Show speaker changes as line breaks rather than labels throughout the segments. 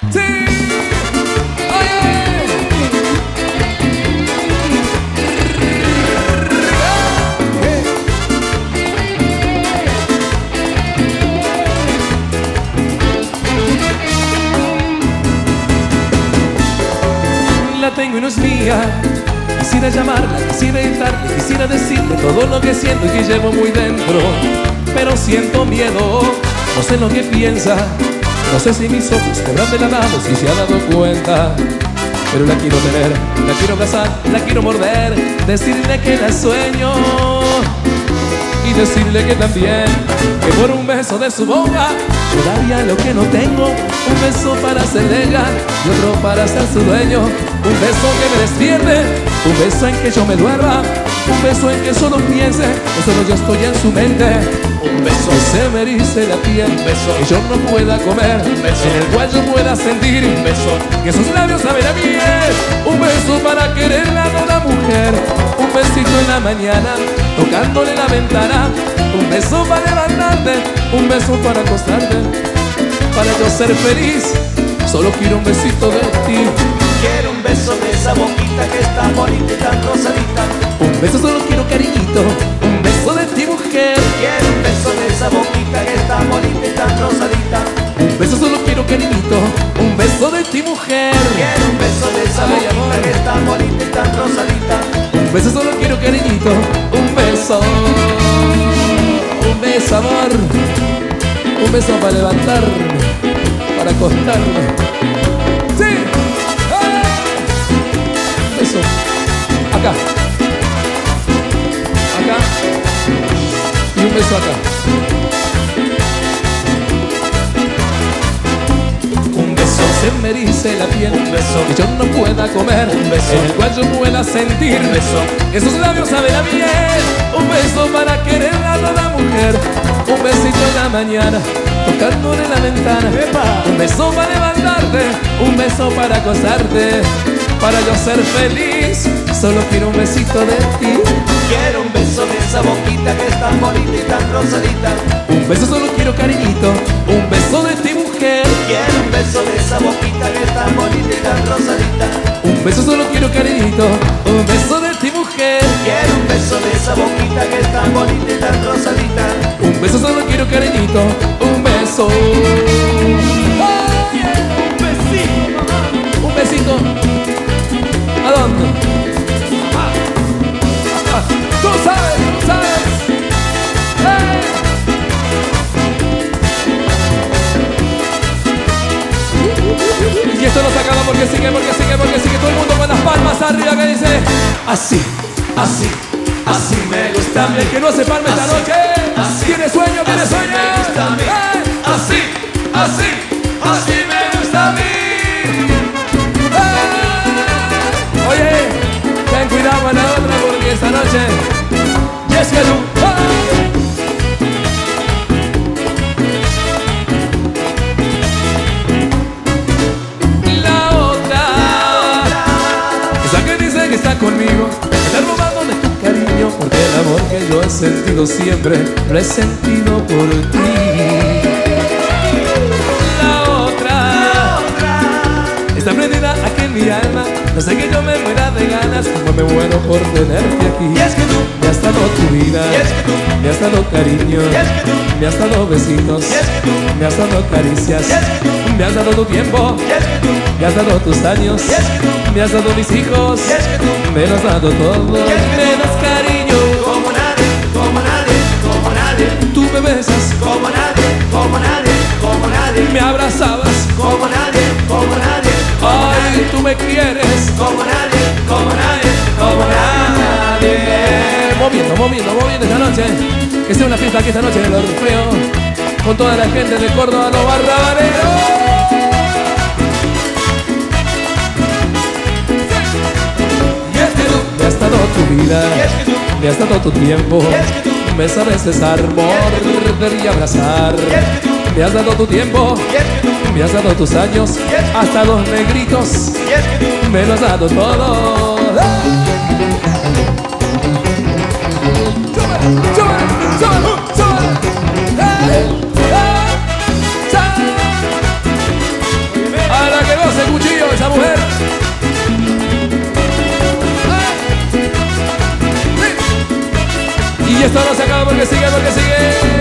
Sí. Oye. La tengo y no es mía. Quisiera llamarla, quisiera gritarle, quisiera decirle todo lo que siento y que llevo muy dentro. Pero siento miedo, no sé lo que piensa. No sé si mis ojos me habrán delatado, si se ha dado cuenta. Pero la quiero tener, la quiero abrazar, la quiero morder, decirle que la sueño y decirle que también, que por un beso de su boca yo daría lo que no tengo. Un beso para ser ella y otro para ser su dueño. Un beso que me despierte, un beso en que yo me duerma, un beso en que solo piense que solo yo estoy en su mente. Un beso que se me erice la piel, un beso que yo no pueda comer, un beso en el cual yo pueda sentir, un beso que sus labios saben a miel. Un beso para quererla a toda mujer, un besito en la mañana tocándole la ventana. Un beso para levantarte, un beso para acostarte. Para yo ser feliz, solo quiero un besito de ti.
Quiero un beso de esa boquita que está bonita y tan rosadita.
Un beso solo quiero, cariñito, un beso de ti, mujer.
Quiero un beso de esa boquita que está bonita y tan rosadita.
Un beso solo quiero, cariñito, un beso de ti, mujer.
Quiero un beso de esa boquita que está bonita y tan rosadita.
Un beso solo quiero, cariñito, un beso. Un beso, amor. Un beso para levantarme, para acostarme. ¡Sí! Un beso. Acá. Acá. Y un beso acá. Un beso se me erice la piel,
Un beso
que yo no pueda comer,
Un beso
en el cual yo pueda sentir,
Un beso
esos labios saben a miel. Un beso para querer a toda mujer, un besito en la mañana tocándole la ventana.
¡Epa!
Un beso para levantarte, un beso para acostarte. Para yo ser feliz, solo quiero un besito de ti.
Quiero un beso de esa boquita que es tan bonita y tan rosadita.
Un beso solo quiero, cariñito, un beso de ti, mujer.
Quiero un beso de esa boquita que es tan bonita y tan rosadita.
Un beso solo quiero, cariñito, un beso de ti, mujer.
Quiero un beso de esa boquita que es tan bonita y tan rosadita.
Un beso solo quiero, cariñito, un beso.
Oye, un besito, mamá.
Un besito. ¿A dónde? Tú sabes, tú sabes. ¡Hey! Y esto no se acaba porque sigue, porque sigue, porque sigue. Todo el mundo con las palmas arriba que dice así, así, así me gusta a mí. El que no se palma esta noche,
así,
tiene sueño, tiene
así
sueño.
me gusta a mí.
¡Hey!
Así, así, así me gusta a mí.
Oye, ten cuidado con la otra porque esta noche ya es que tú. La otra, esa que dice que está conmigo, está robándome tu cariño, porque el amor que yo he sentido siempre lo he sentido por ti. Está prendida aquí en mi alma, no sé que yo me muera de ganas, como me muero por tenerte aquí.
Y es que tú,
me has dado tu vida,
y es que tú,
me has dado cariño,
y es que tú,
me has dado besitos,
y es que tú,
me has dado caricias,
y es que tú,
me has dado tu tiempo,
y es que tú,
me has dado tus años,
y es que tú,
me has dado mis hijos,
y es que tú,
me lo has dado todo,
y es que
me
tú,
das cariño,
como nadie, como nadie, como nadie,
tú me besas,
como nadie, como nadie, como nadie,
me abrazabas,
como nadie, como nadie,
ay, tú me quieres,
como nadie, como nadie, como nadie.
Moviendo, moviendo, moviendo esta noche. Que sea una fiesta aquí esta noche en el Orfeo, con toda la gente de Córdoba, los barrabaneros.
Y es que tú,
Me has dado tu vida,
y es que tú,
me has dado tu tiempo,
y es que tú,
me sabes besar, morder y abrazar.
y es que tú,
Me has dado tu tiempo,
y es que tú,
me has dado tus años, hasta los negritos,
y es que tú,
me lo has dado todo. A la esto no se acaba porque sigue, porque sigue.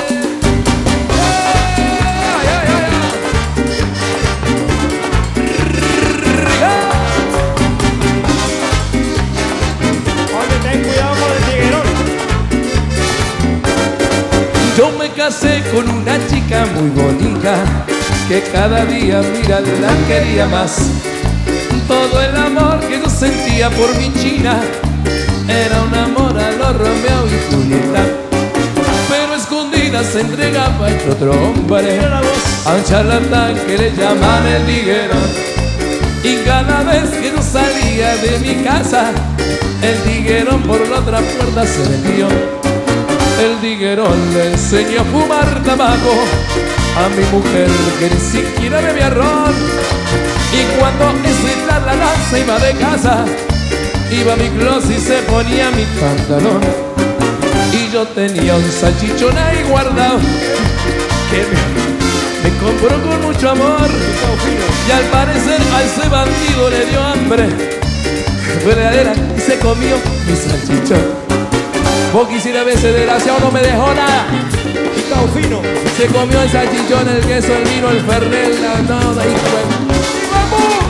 Yo me casé con una chica muy bonita que cada día, mira, la quería más. Todo el amor que yo sentía por mi china era un amor a los Romeo y Julieta. Pero escondida se entregaba entre otro hombre a un charlatán que le llaman el tiguerón. Y cada vez que yo salía de mi casa, el tiguerón por la otra puerta se metió. El tiguerón le enseñó a fumar tabaco a mi mujer que ni siquiera bebía ron. Y cuando ese la se iba de casa, iba a mi closet y se ponía mi pantalón. Y yo tenía un salchichón ahí guardado que me compró con mucho amor. Y al parecer a ese bandido le dio hambre, fue a la heladera y se comió mi salchichón. Vos quisiera ver ese desgraciado, no me dejó nada.
Chicao fino.
Se comió el salchichón, el queso, el vino, el fernet, la nada y ¡vamos!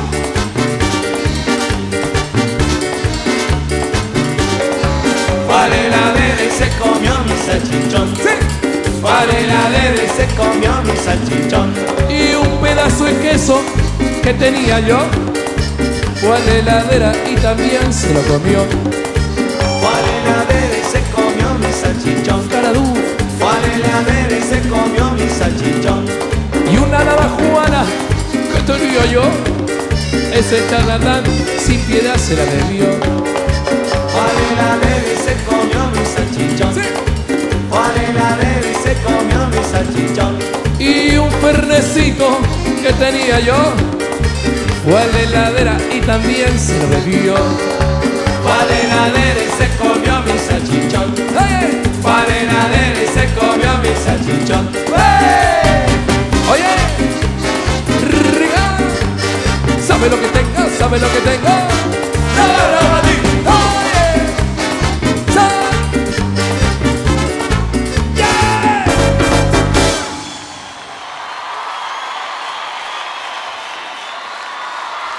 Fue a la heladera y se comió mi salchichón.
Sí.
Fue a la heladera y se comió mi salchichón.
Y un pedazo de queso que tenía yo fue a la heladera y también se lo comió.
Fue a la heladera y se comió mi salchichón.
Cara dura.
Fue a la heladera y se comió mi salchichón.
Y una navajuana que tenía yo, ese charlatán sin piedad se la debió.
Fue a la heladera y se comió mi salchichón.
Sí.
Fue a la heladera y se comió mi salchichón.
Y un fernecito que tenía yo fue a la heladera y también se lo bebió.
Fue a la heladera y se comió mi salchichón.
¡Hey!
Fue a la heladera y se comió mi salchichón.
¡Hey! Oye, Riga, sabe lo que tengo, sabe lo que tengo.